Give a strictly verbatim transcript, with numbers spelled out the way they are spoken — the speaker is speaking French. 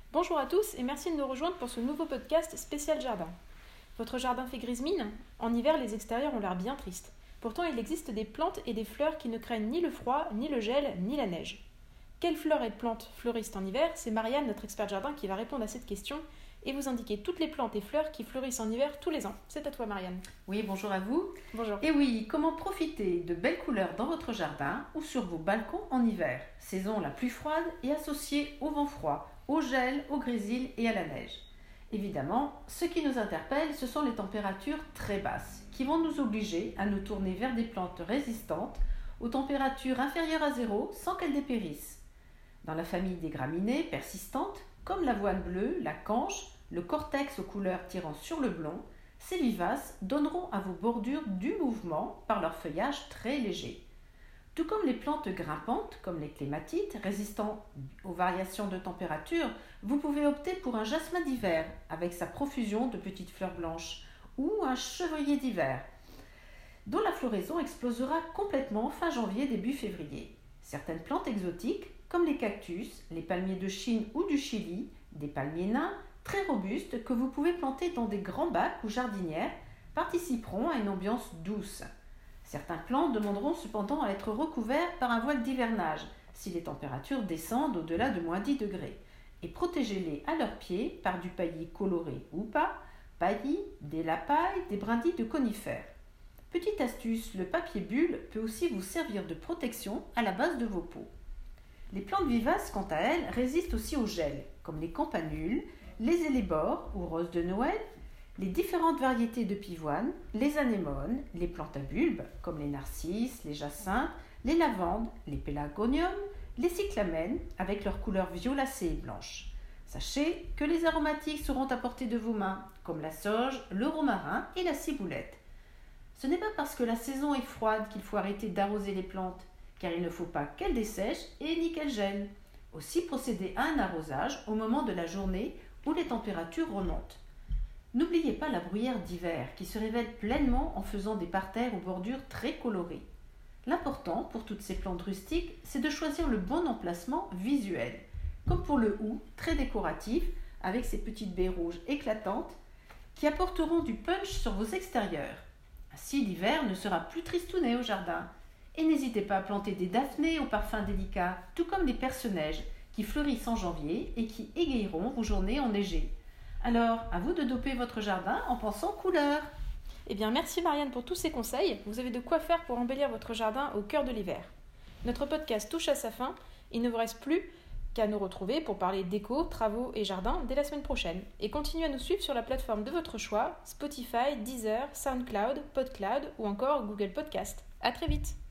Bonjour à tous et merci de nous rejoindre pour ce nouveau podcast spécial jardin. Votre jardin fait grise mine ? En hiver, les extérieurs ont l'air bien tristes. Pourtant, il existe des plantes et des fleurs qui ne craignent ni le froid, ni le gel, ni la neige. Quelles fleurs et plantes fleurissent en hiver ? C'est Marianne, notre experte jardin, qui va répondre à cette question et vous indiquer toutes les plantes et fleurs qui fleurissent en hiver tous les ans. C'est à toi, Marianne. Oui, bonjour à vous. Bonjour. Et oui, comment profiter de belles couleurs dans votre jardin ou sur vos balcons en hiver, saison la plus froide et associée au vent froid, au gel, au grésil et à la neige. Évidemment, ce qui nous interpelle, ce sont les températures très basses, qui vont nous obliger à nous tourner vers des plantes résistantes aux températures inférieures à zéro sans qu'elles dépérissent. Dans la famille des graminées persistantes, comme l'avoine bleue, la canche, le cortex aux couleurs tirant sur le blond, ces vivaces donneront à vos bordures du mouvement par leur feuillage très léger. Tout comme les plantes grimpantes, comme les clématites, résistant aux variations de température, vous pouvez opter pour un jasmin d'hiver, avec sa profusion de petites fleurs blanches, ou un chevrier d'hiver, dont la floraison explosera complètement fin janvier, début février. Certaines plantes exotiques, comme les cactus, les palmiers de Chine ou du Chili, des palmiers nains, très robustes, que vous pouvez planter dans des grands bacs ou jardinières, participeront à une ambiance douce. Certains plants demanderont cependant à être recouverts par un voile d'hivernage si les températures descendent au-delà de moins dix degrés et protégez-les à leurs pieds par du paillis coloré ou pas, paillis, des lapailles, des brindilles de conifères. Petite astuce, le papier bulle peut aussi vous servir de protection à la base de vos pots. Les plantes vivaces, quant à elles, résistent aussi au gel, comme les campanules, les élébores ou roses de Noël, les différentes variétés de pivoine, les anémones, les plantes à bulbes, comme les narcisses, les jacinthes, les lavandes, les pélagoniums, les cyclamènes, avec leurs couleurs violacées et blanches. Sachez que les aromatiques seront à portée de vos mains, comme la sauge, le romarin et la ciboulette. Ce n'est pas parce que la saison est froide qu'il faut arrêter d'arroser les plantes, car il ne faut pas qu'elles dessèchent et ni qu'elles gèlent. Aussi procédez à un arrosage au moment de la journée où les températures remontent. N'oubliez pas la bruyère d'hiver qui se révèle pleinement en faisant des parterres aux bordures très colorées. L'important pour toutes ces plantes rustiques, c'est de choisir le bon emplacement visuel, comme pour le hou, très décoratif, avec ses petites baies rouges éclatantes qui apporteront du punch sur vos extérieurs. Ainsi, l'hiver ne sera plus tristounet au jardin. Et n'hésitez pas à planter des daphnées au parfum délicat, tout comme les perce-neige qui fleurissent en janvier et qui égayeront vos journées enneigées. Alors, à vous de doper votre jardin en pensant couleur. Eh bien, merci Marianne pour tous ces conseils. Vous avez de quoi faire pour embellir votre jardin au cœur de l'hiver. Notre podcast touche à sa fin. Il ne vous reste plus qu'à nous retrouver pour parler déco, travaux et jardin dès la semaine prochaine. Et continuez à nous suivre sur la plateforme de votre choix, Spotify, Deezer, SoundCloud, PodCloud ou encore Google Podcast. À très vite.